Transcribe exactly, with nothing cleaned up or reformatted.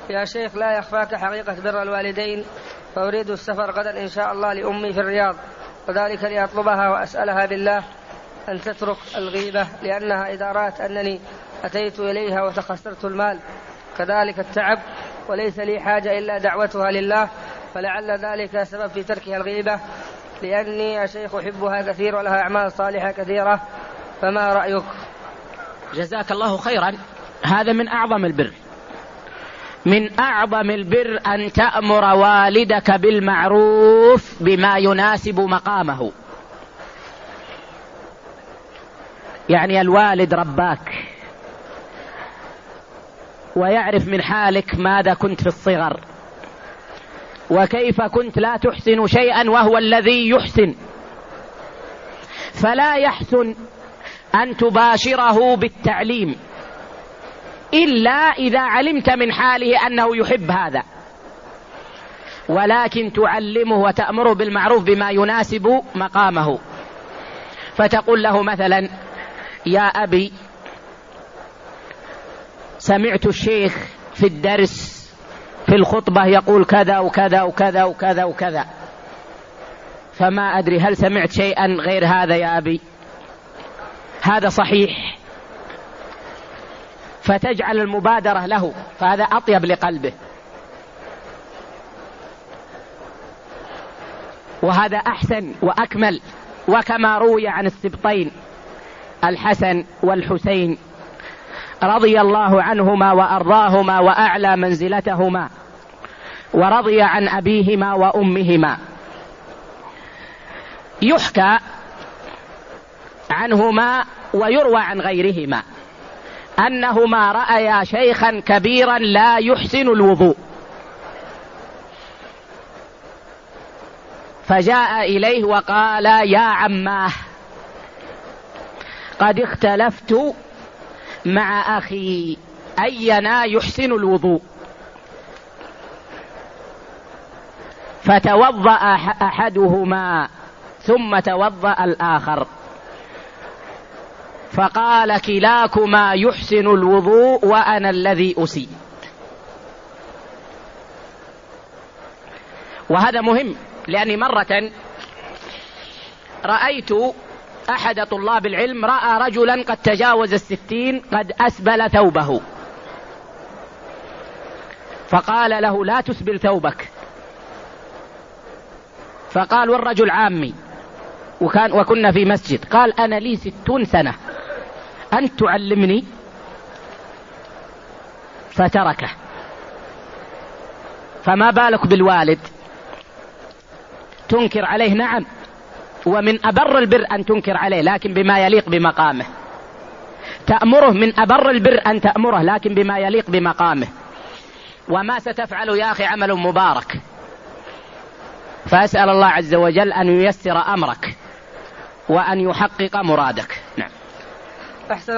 يا شيخ لا يخفاك حقيقة بر الوالدين، فأريد السفر غدا إن شاء الله لأمي في الرياض، وذلك لأطلبها وأسألها بالله أن تترك الغيبة، لأنها إذا رأت أنني أتيت إليها وتخسرت المال كذلك التعب، وليس لي حاجة إلا دعوتها لله، فلعل ذلك سبب في تركها الغيبة، لأني يا شيخ أحبها كثير ولها أعمال صالحة كثيرة، فما رأيك؟ جزاك الله خيرا. هذا من أعظم البر، من أعظم البر أن تأمر والدك بالمعروف بما يناسب مقامه. يعني الوالد رباك ويعرف من حالك ماذا كنت في الصغر، وكيف كنت لا تحسن شيئا وهو الذي يحسن، فلا يحسن أن تباشره بالتعليم إلا إذا علمت من حاله أنه يحب هذا، ولكن تعلمه وتأمره بالمعروف بما يناسب مقامه. فتقول له مثلا: يا أبي، سمعت الشيخ في الدرس في الخطبة يقول كذا وكذا وكذا وكذا وكذا، فما أدري هل سمعت شيئا غير هذا يا أبي؟ هذا صحيح. فتجعل المبادرة له، فهذا أطيب لقلبه، وهذا أحسن وأكمل. وكما روي عن السبطين الحسن والحسين رضي الله عنهما وأرضاهما وأعلى منزلتهما، ورضي عن أبيهما وأمهما، يحكى عنهما ويروى عن غيرهما أنهما رأيا شيخا كبيرا لا يحسن الوضوء، فجاء إليه وقال: يا عماه، قد اختلفت مع أخي أينا يحسن الوضوء، فتوضأ أحدهما ثم توضأ الآخر، فقال: كلاكما يحسن الوضوء وأنا الذي أسيء. وهذا مهم، لأني مرة رأيت أحد طلاب العلم رأى رجلا قد تجاوز الستين قد أسبل ثوبه، فقال له: لا تسبل ثوبك. فقال: والرجل عامي وكان وكنا في مسجد، قال: أنا لي ستون سنة، أنت تعلمني؟ فتركه. فما بالك بالوالد؟ تنكر عليه؟ نعم، ومن أبر البر أن تنكر عليه لكن بما يليق بمقامه، تأمره من أبر البر أن تأمره لكن بما يليق بمقامه. وما ستفعل يا أخي عمل مبارك، فأسأل الله عز وجل أن ييسر أمرك وأن يحقق مرادك. نعم.